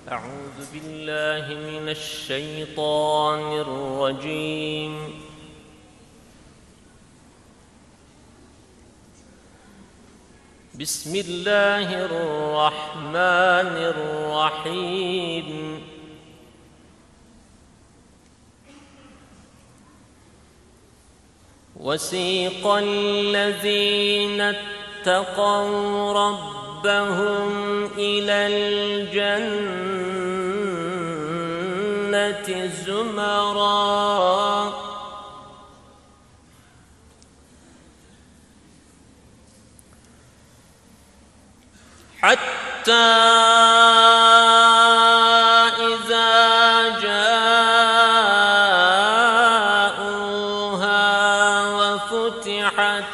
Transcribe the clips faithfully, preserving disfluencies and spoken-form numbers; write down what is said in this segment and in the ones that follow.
أعوذ بالله من الشيطان الرجيم. بسم الله الرحمن الرحيم. وسيق الذين اتقوا ربهم إلى الجنة زمرًا حتى إذا جاءوها وفتحت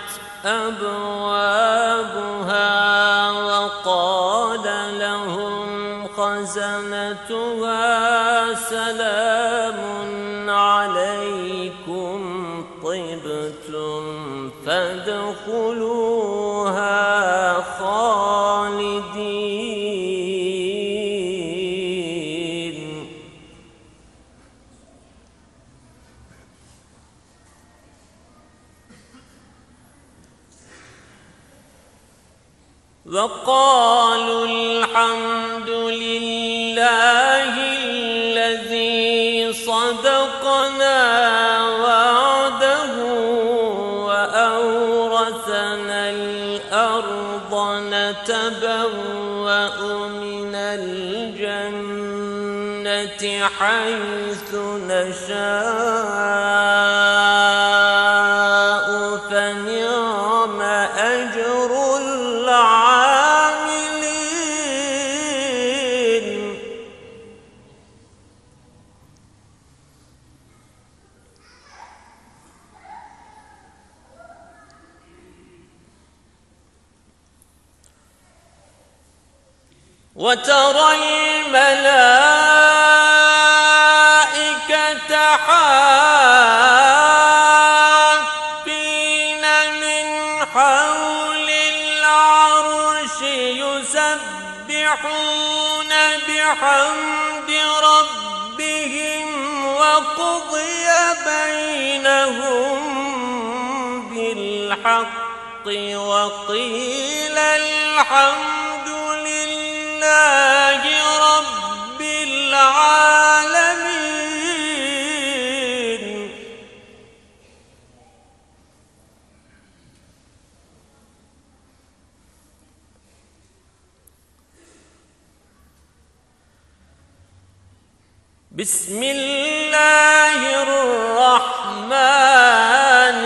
أبوابها وقال لهم خزنتها سلام عليكم طبتم فادخلوها خالدين. وقالوا الحمد لله الذي صدقنا وعده وأورثنا الأرض نتبوأ من الجنة حيث نشاء فنعم أجر العاملين. وترى الملائكة حافين من حول العرش يسبحون بحمد ربهم وقضي بينهم بالحق وقيل الحمد لله رب العالمين. بسم الله الرحمن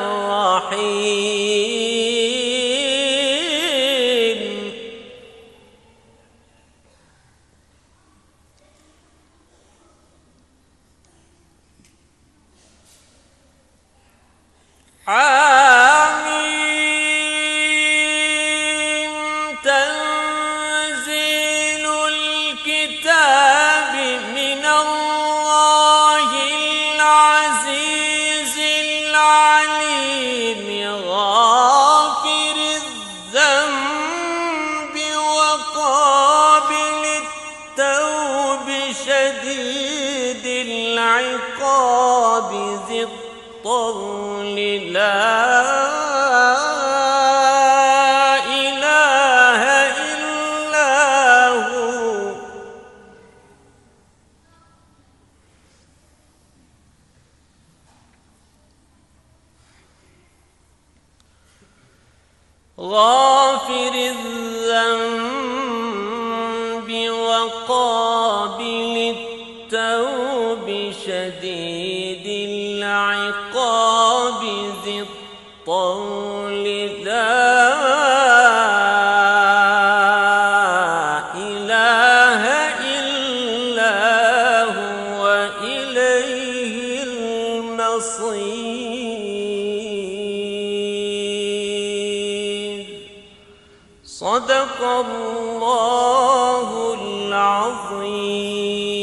الرحيم. حاميم تنزيل الكتاب من الله العزيز العليم غافر الذنب وقابل التوب شديد العقاب ذي الطول لا إله إلا هو. غافر الذنب وقابل التوب شديد العقاب ذي الطول لا إله إلا هو إليه المصير. صدق الله العظيم.